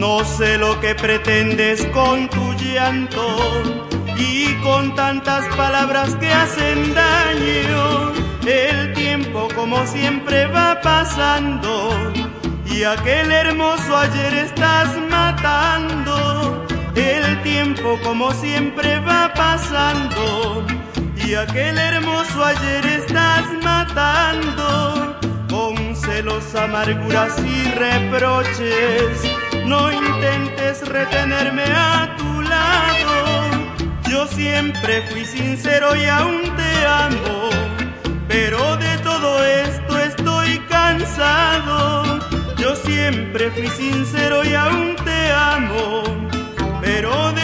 No sé lo que pretendes con tu llanto y con tantas palabras que hacen daño. El tiempo como siempre va pasando y aquel hermoso ayer estás matando. El tiempo como siempre va pasando y aquel hermoso ayer estás matando. Con celos, amarguras y reproches, no intentes retenerme a tu lado. Yo siempre fui sincero y aún te amo, pero de todo esto estoy cansado. Yo siempre fui sincero y aún te amo, pero de